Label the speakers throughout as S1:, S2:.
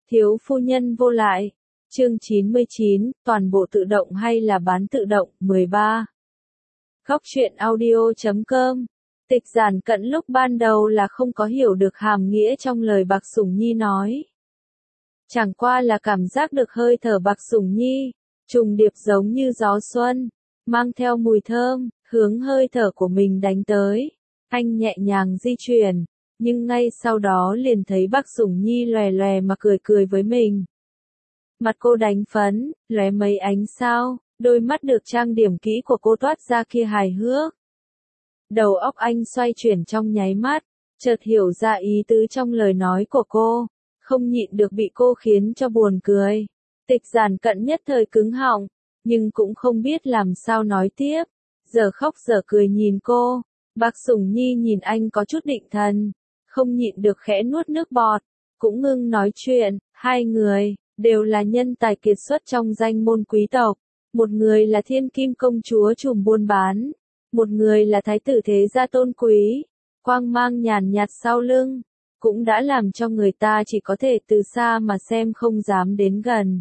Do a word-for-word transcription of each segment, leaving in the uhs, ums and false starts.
S1: Thiếu phu nhân vô lại. Chương chín mươi chín, toàn bộ tự động hay là bán tự động, mười ba. Góc truyện audio chấm com. Tịch Giản Cận lúc ban đầu là không có hiểu được hàm nghĩa trong lời Bạc Sủng Nhi nói. Chẳng qua là cảm giác được hơi thở Bạc Sủng Nhi, trùng điệp giống như gió xuân, mang theo mùi thơm, hướng hơi thở của mình đánh tới. Anh nhẹ nhàng di chuyển, nhưng ngay sau đó liền thấy Bạc Sủng Nhi lòe lòe mà cười cười với mình. Mặt cô đánh phấn, lóe mấy ánh sao, đôi mắt được trang điểm kỹ của cô toát ra kia hài hước. Đầu óc anh xoay chuyển trong nháy mắt, chợt hiểu ra ý tứ trong lời nói của cô, không nhịn được bị cô khiến cho buồn cười. Tịch Giản Cận nhất thời cứng họng, nhưng cũng không biết làm sao nói tiếp, giờ khóc giờ cười nhìn cô. Bạc Sủng Nhi nhìn anh có chút định thần, không nhịn được khẽ nuốt nước bọt, cũng ngưng nói chuyện. Hai người đều là nhân tài kiệt xuất trong danh môn quý tộc, một người là thiên kim công chúa trùm buôn bán, một người là thái tử thế gia tôn quý, quang mang nhàn nhạt sau lưng, cũng đã làm cho người ta chỉ có thể từ xa mà xem không dám đến gần.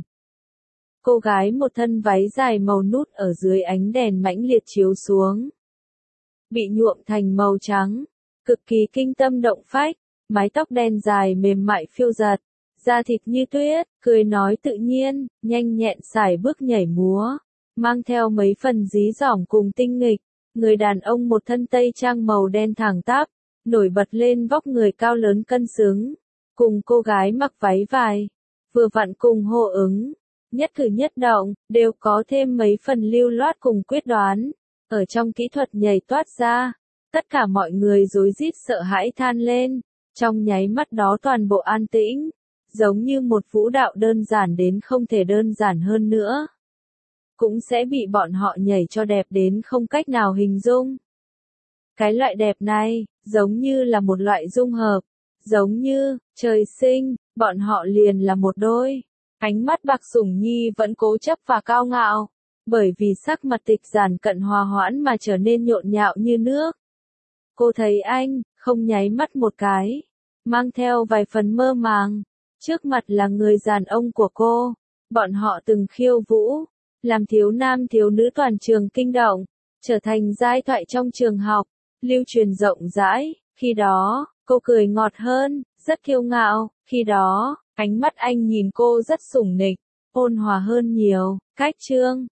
S1: Cô gái một thân váy dài màu nút ở dưới ánh đèn mãnh liệt chiếu xuống, bị nhuộm thành màu trắng, cực kỳ kinh tâm động phách, mái tóc đen dài mềm mại phiêu giật, da thịt như tuyết, cười nói tự nhiên, nhanh nhẹn sải bước nhảy múa, mang theo mấy phần dí dỏm cùng tinh nghịch. Người đàn ông một thân tây trang màu đen thẳng tắp, nổi bật lên vóc người cao lớn cân xứng, cùng cô gái mặc váy vải, vừa vặn cùng hô ứng, nhất cử nhất động, đều có thêm mấy phần lưu loát cùng quyết đoán, ở trong kỹ thuật nhảy toát ra, tất cả mọi người rối rít sợ hãi than lên, trong nháy mắt đó toàn bộ an tĩnh, giống như một vũ đạo đơn giản đến không thể đơn giản hơn nữa. Cũng sẽ bị bọn họ nhảy cho đẹp đến không cách nào hình dung. Cái loại đẹp này, giống như là một loại dung hợp, giống như, trời sinh, bọn họ liền là một đôi. Ánh mắt Bạc Sủng Nhi vẫn cố chấp và cao ngạo, bởi vì sắc mặt Tịch Giản Cận hòa hoãn mà trở nên nhộn nhạo như nước. Cô thấy anh, không nháy mắt một cái, mang theo vài phần mơ màng, trước mặt là người đàn ông của cô, bọn họ từng khiêu vũ, làm thiếu nam thiếu nữ toàn trường kinh động, trở thành giai thoại trong trường học, lưu truyền rộng rãi. Khi đó, cô cười ngọt hơn, rất kiêu ngạo, khi đó, ánh mắt anh nhìn cô rất sủng nịch, ôn hòa hơn nhiều. Cách chương